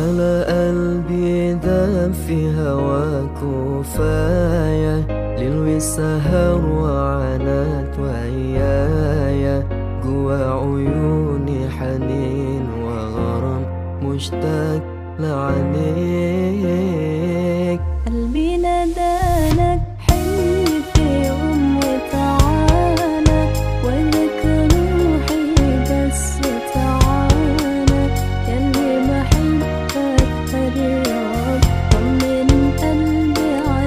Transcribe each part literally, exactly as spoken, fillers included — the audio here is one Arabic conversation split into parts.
على قلبي دام في هواك وفاية، ليل وسهر وعنات ويايا، جوا عيوني حنين وغرام مشتاق لعينيك. قلبي نادالك حن في يوم وتعالى، ولك روحي بس تعالى، ياللي بحبك فريق طمن قلبي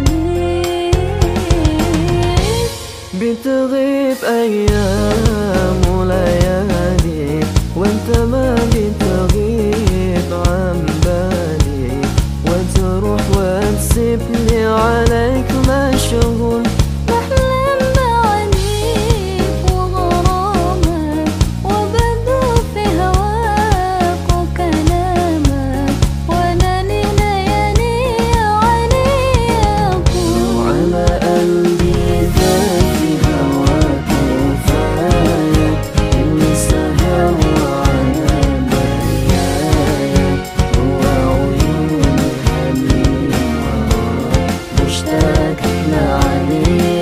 عليك. بتغيب أيام وليالي وانت ما بتغيب عن بالي، وتروح وتسيبني عليك مشغول، بحلم بعينيك وغرامك، وبدوب في هواك وكلامك، وانا ليالي عينيك. وعلى قلبي دام في هواك وفاية، اللي سهر وعلى بريايا، جوا عيوني حنين وغرام مشتاق لعينيك.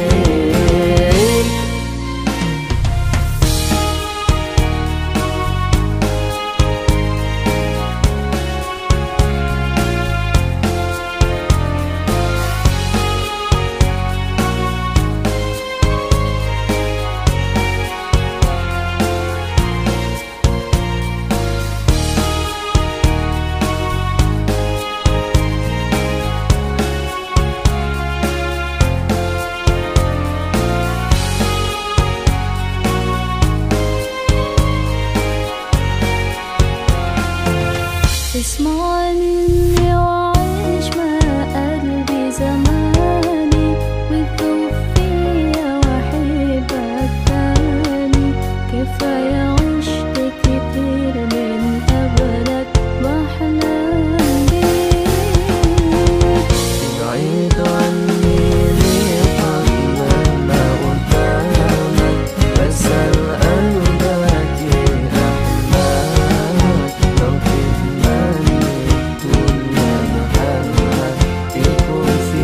اسمع مني وعيش مع قلبي زماني، وتذوب فيا وأحبك تاني، كفاية عشت كتير من قبلك بحلم بيك. بعيد عني ليه طالما قدامك، بسأل قلبك ايه أحلامك، لو تتمنى طول ما بحبك يكون في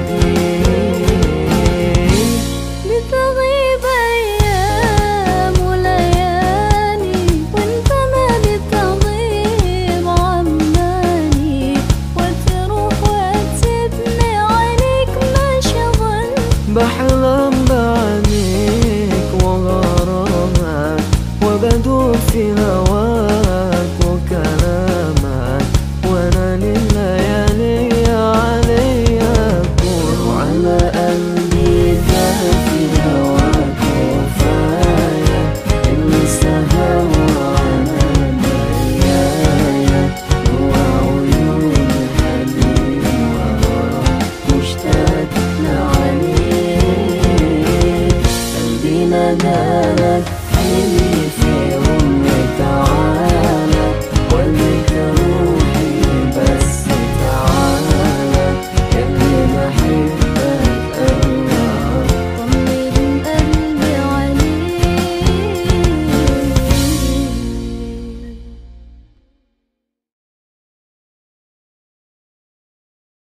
ايديك. بتغيب أيام وليالي وانت ما بتغيب عماني، وتروح وتسيبني عينيك مشغول، بحب